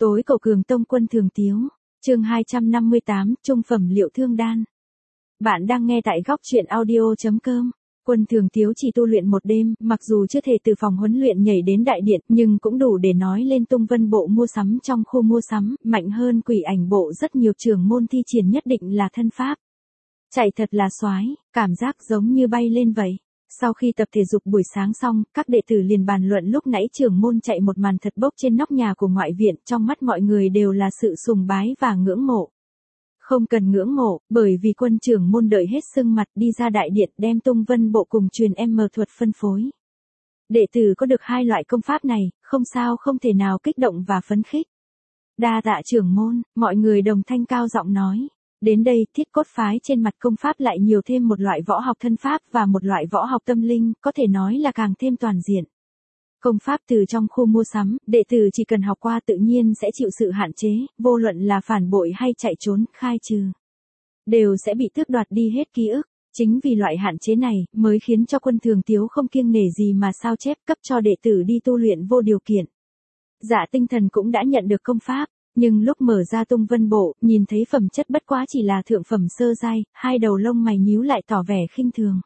Tối cầu cường tông Quân Thường Tiếu, chương 258, trung phẩm liệu thương đan. Bạn đang nghe tại góc truyện audio.com. Quân Thường Tiếu chỉ tu luyện một đêm, mặc dù chưa thể từ phòng huấn luyện nhảy đến đại điện, nhưng cũng đủ để nói lên tung vân bộ mua sắm trong khu mua sắm, mạnh hơn quỷ ảnh bộ rất nhiều trường môn thi triển nhất định là thân pháp. Chạy thật là xoái, cảm giác giống như bay lên vậy. Sau khi tập thể dục buổi sáng xong, các đệ tử liền bàn luận lúc nãy trưởng môn chạy một màn thật bốc trên nóc nhà của ngoại viện, trong mắt mọi người đều là sự sùng bái và ngưỡng mộ. Không cần ngưỡng mộ, bởi vì quân trưởng môn đợi hết sưng mặt đi ra đại điện đem tung vân bộ cùng truyền thuật phân phối. Đệ tử có được hai loại công pháp này, không sao không thể nào kích động và phấn khích. Đa tạ trưởng môn, mọi người đồng thanh cao giọng nói. Đến đây, thiết cốt phái trên mặt công pháp lại nhiều thêm một loại võ học thân pháp và một loại võ học tâm linh, có thể nói là càng thêm toàn diện. Công pháp từ trong khu mua sắm, đệ tử chỉ cần học qua tự nhiên sẽ chịu sự hạn chế, vô luận là phản bội hay chạy trốn, khai trừ. Đều sẽ bị tước đoạt đi hết ký ức. Chính vì loại hạn chế này, mới khiến cho Quân Thường Tiếu không kiêng nể gì mà sao chép cấp cho đệ tử đi tu luyện vô điều kiện. Dạ Tinh Thần cũng đã nhận được công pháp. Nhưng lúc mở ra tung vân bộ, nhìn thấy phẩm chất bất quá chỉ là thượng phẩm sơ giai, hai đầu lông mày nhíu lại tỏ vẻ khinh thường.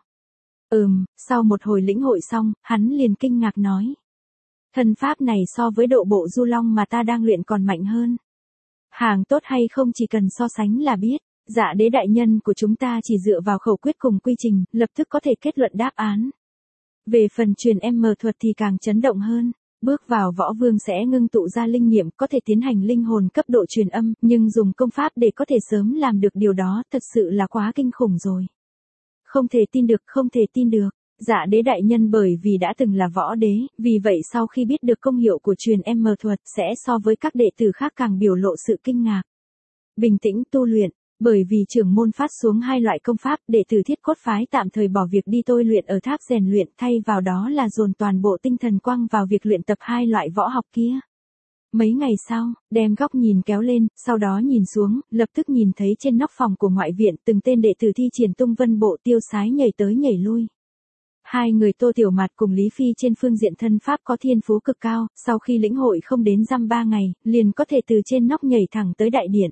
Sau một hồi lĩnh hội xong, hắn liền kinh ngạc nói. Thân pháp này so với độ bộ du long mà ta đang luyện còn mạnh hơn. Hàng tốt hay không chỉ cần so sánh là biết, dạ đế đại nhân của chúng ta chỉ dựa vào khẩu quyết cùng quy trình, lập tức có thể kết luận đáp án. Về phần truyền thuật thì càng chấn động hơn. Bước vào võ vương sẽ ngưng tụ ra linh nghiệm, có thể tiến hành linh hồn cấp độ truyền âm, nhưng dùng công pháp để có thể sớm làm được điều đó, thật sự là quá kinh khủng rồi. Không thể tin được, không thể tin được. Dạ đế đại nhân bởi vì đã từng là võ đế, vì vậy sau khi biết được công hiệu của truyền thuật, sẽ so với các đệ tử khác càng biểu lộ sự kinh ngạc. Bình tĩnh tu luyện. Bởi vì trưởng môn phát xuống hai loại công pháp, đệ tử thiết cốt phái tạm thời bỏ việc đi tôi luyện ở tháp rèn luyện, thay vào đó là dồn toàn bộ tinh thần quang vào việc luyện tập hai loại võ học kia. Mấy ngày sau, đem góc nhìn kéo lên, sau đó nhìn xuống, lập tức nhìn thấy trên nóc phòng của ngoại viện từng tên đệ tử thi triển tung vân bộ tiêu sái nhảy tới nhảy lui. Hai người Tô Tiểu Mạt cùng Lý Phi trên phương diện thân pháp có thiên phú cực cao, sau khi lĩnh hội không đến dăm 3 ngày, liền có thể từ trên nóc nhảy thẳng tới đại điện.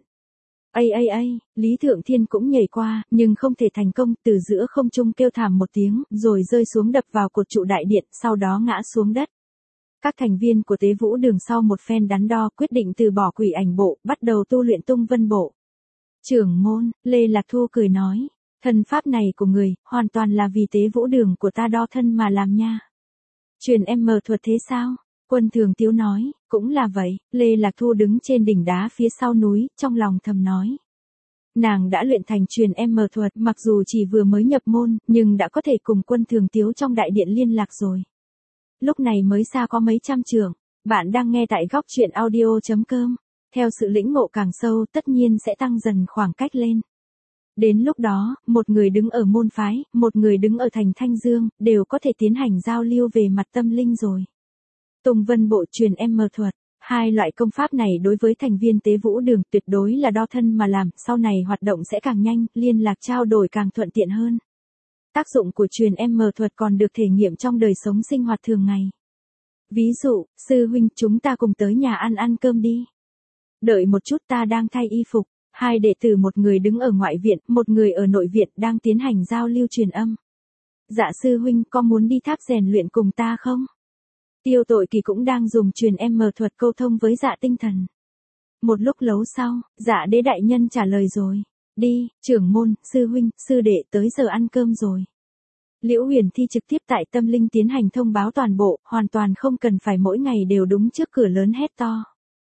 Lý Thượng Thiên cũng nhảy qua, nhưng không thể thành công, từ giữa không trung kêu thảm một tiếng, rồi rơi xuống đập vào cột trụ đại điện, sau đó ngã xuống đất. Các thành viên của Tế Vũ Đường sau một phen đắn đo, quyết định từ bỏ quỷ ảnh bộ, bắt đầu tu luyện tung vân bộ. Trưởng môn, Lê Lạc Thu cười nói, thân pháp này của người, hoàn toàn là vì Tế Vũ Đường của ta đo thân mà làm nha. Truyền thuật thế sao? Quân Thường Tiếu nói, cũng là vậy. Lê Lạc Thu đứng trên đỉnh đá phía sau núi, trong lòng thầm nói. Nàng đã luyện thành truyền thuật, mặc dù chỉ vừa mới nhập môn, nhưng đã có thể cùng Quân Thường Tiếu trong đại điện liên lạc rồi. Lúc này mới xa có mấy trăm trượng. Bạn đang nghe tại góc truyện audio.com. Theo sự lĩnh ngộ càng sâu, tất nhiên sẽ tăng dần khoảng cách lên. Đến lúc đó, một người đứng ở môn phái, một người đứng ở thành Thanh Dương, đều có thể tiến hành giao lưu về mặt tâm linh rồi. Tung vân bộ truyền thuật. Hai loại công pháp này đối với thành viên Tế Vũ Đường tuyệt đối là đo thân mà làm, sau này hoạt động sẽ càng nhanh, liên lạc trao đổi càng thuận tiện hơn. Tác dụng của truyền thuật còn được thể nghiệm trong đời sống sinh hoạt thường ngày. Ví dụ, sư huynh chúng ta cùng tới nhà ăn cơm đi. Đợi một chút ta đang thay y phục. Hai đệ tử một người đứng ở ngoại viện, một người ở nội viện đang tiến hành giao lưu truyền âm. Dạ sư huynh có muốn đi tháp rèn luyện cùng ta không? Tiêu Tội Kỳ cũng đang dùng truyền thuật câu thông với Dạ Tinh Thần. Một lúc lâu sau, Dạ đế đại nhân trả lời rồi. Đi, trưởng môn, sư huynh, sư đệ tới giờ ăn cơm rồi. Liễu Huyền Thi trực tiếp tại tâm linh tiến hành thông báo toàn bộ, hoàn toàn không cần phải mỗi ngày đều đúng trước cửa lớn hét to.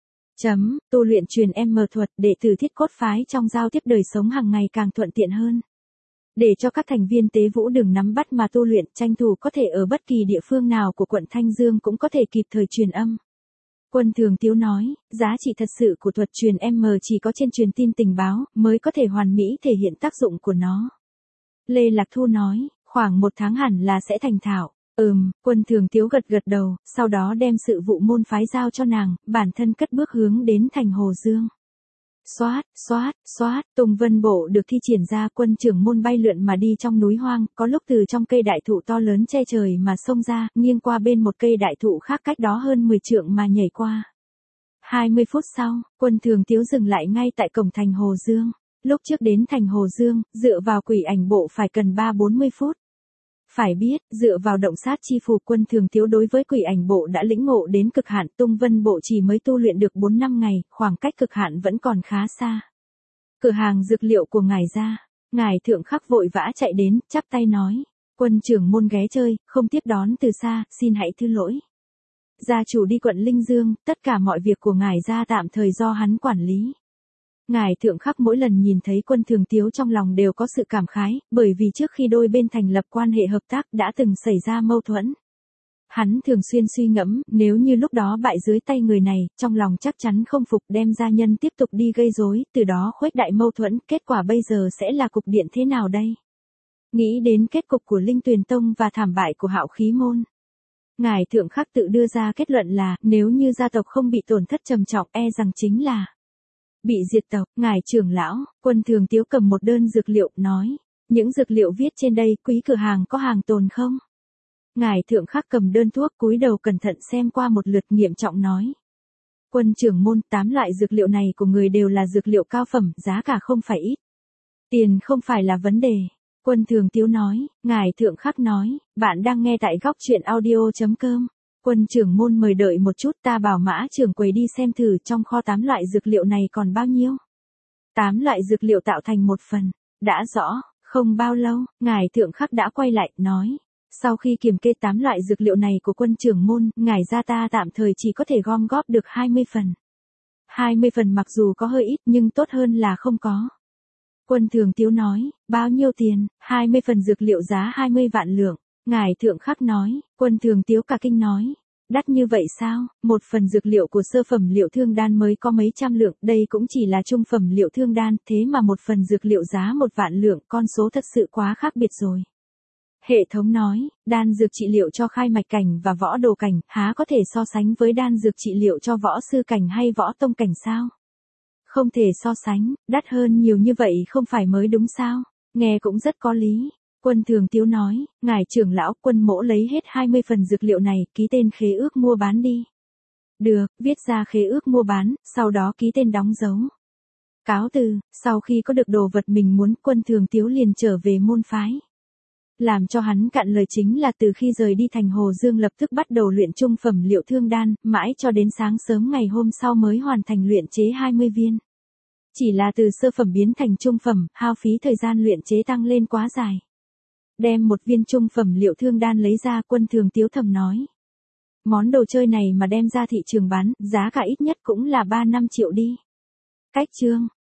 Tu luyện truyền thuật, đệ tử thiết cốt phái trong giao tiếp đời sống hàng ngày càng thuận tiện hơn. Để cho các thành viên Tế Vũ Đường nắm bắt mà tu luyện, tranh thủ có thể ở bất kỳ địa phương nào của quận Thanh Dương cũng có thể kịp thời truyền âm. Quân Thường Tiếu nói, giá trị thật sự của thuật truyền chỉ có trên truyền tin tình báo, mới có thể hoàn mỹ thể hiện tác dụng của nó. Lê Lạc Thu nói, khoảng 1 tháng hẳn là sẽ thành thạo. Quân Thường Tiếu gật đầu, sau đó đem sự vụ môn phái giao cho nàng, bản thân cất bước hướng đến thành Hồ Dương. Xoát, tung vân bộ được thi triển ra, quân trưởng môn bay lượn mà đi trong núi hoang, có lúc từ trong cây đại thụ to lớn che trời mà xông ra, nghiêng qua bên một cây đại thụ khác cách đó hơn 10 trượng mà nhảy qua. 20 phút sau, Quân Thường Tiếu dừng lại ngay tại cổng thành Hồ Dương. Lúc trước đến thành Hồ Dương, dựa vào quỷ ảnh bộ phải cần 3-40 phút. Phải biết, dựa vào động sát chi phù, Quân Thường Tiếu đối với quỷ ảnh bộ đã lĩnh ngộ đến cực hạn, tung vân bộ chỉ mới tu luyện được 4-5 ngày, khoảng cách cực hạn vẫn còn khá xa. Cửa hàng dược liệu của ngài ra, ngài thượng khắc vội vã chạy đến, chắp tay nói. Quân trưởng môn ghé chơi, không tiếp đón từ xa, xin hãy thứ lỗi. Gia chủ đi quận Linh Dương, tất cả mọi việc của ngài ra tạm thời do hắn quản lý. Ngài thượng khắc mỗi lần nhìn thấy Quân Thường Tiếu trong lòng đều có sự cảm khái, bởi vì trước khi đôi bên thành lập quan hệ hợp tác đã từng xảy ra mâu thuẫn. Hắn thường xuyên suy ngẫm, nếu như lúc đó bại dưới tay người này, trong lòng chắc chắn không phục, đem gia nhân tiếp tục đi gây rối, từ đó khuếch đại mâu thuẫn, kết quả bây giờ sẽ là cục diện thế nào đây? Nghĩ đến kết cục của Linh Tuyền Tông và thảm bại của Hạo Khí Môn, ngài thượng khắc tự đưa ra kết luận là, nếu như gia tộc không bị tổn thất trầm trọng, e rằng chính là bị diệt tộc. Ngài trưởng lão, Quân Thường Tiếu cầm một đơn dược liệu, nói, những dược liệu viết trên đây, quý cửa hàng có hàng tồn không? Ngài thượng khắc cầm đơn thuốc, cúi đầu cẩn thận xem qua một lượt, nghiệm trọng nói. Quân trưởng môn, 8 loại dược liệu này của người đều là dược liệu cao phẩm, giá cả không phải ít. Tiền không phải là vấn đề. Quân Thường Tiếu nói. Ngài thượng khắc nói, bạn đang nghe tại góc truyện audio.com. Quân trưởng môn mời đợi một chút, ta bảo Mã trưởng quầy đi xem thử trong kho 8 loại dược liệu này còn bao nhiêu. 8 loại dược liệu tạo thành một phần. Đã rõ, không bao lâu, ngài thượng khắc đã quay lại, nói. Sau khi kiểm kê 8 loại dược liệu này của quân trưởng môn, ngài gia ta tạm thời chỉ có thể gom góp được 20 phần. 20 phần mặc dù có hơi ít nhưng tốt hơn là không có. Quân Thường Tiếu nói, bao nhiêu tiền? 20 phần dược liệu giá 20 vạn lượng. Ngài thượng khắc nói. Quân Thường Tiếu cả kinh nói. Đắt như vậy sao? Một phần dược liệu của sơ phẩm liệu thương đan mới có mấy trăm lượng, đây cũng chỉ là trung phẩm liệu thương đan, thế mà một phần dược liệu giá 1 vạn lượng, con số thật sự quá khác biệt rồi. Hệ thống nói, đan dược trị liệu cho khai mạch cảnh và võ đồ cảnh, há có thể so sánh với đan dược trị liệu cho võ sư cảnh hay võ tông cảnh sao? Không thể so sánh, đắt hơn nhiều như vậy không phải mới đúng sao? Nghe cũng rất có lý. Quân Thường Tiếu nói, ngài trưởng lão, Quân mỗ lấy hết 20 phần dược liệu này, ký tên khế ước mua bán đi. Được, viết ra khế ước mua bán, sau đó ký tên đóng dấu. Cáo từ, sau khi có được đồ vật mình muốn, Quân Thường Tiếu liền trở về môn phái. Làm cho hắn cạn lời chính là từ khi rời đi thành Hồ Dương lập tức bắt đầu luyện trung phẩm liệu thương đan, mãi cho đến sáng sớm ngày hôm sau mới hoàn thành luyện chế 20 viên. Chỉ là từ sơ phẩm biến thành trung phẩm, hao phí thời gian luyện chế tăng lên quá dài. Đem một viên trung phẩm liệu thương đan lấy ra, Quân Thường Tiếu thầm nói. Món đồ chơi này mà đem ra thị trường bán, giá cả ít nhất cũng là 3-5 triệu đi. Cách chương.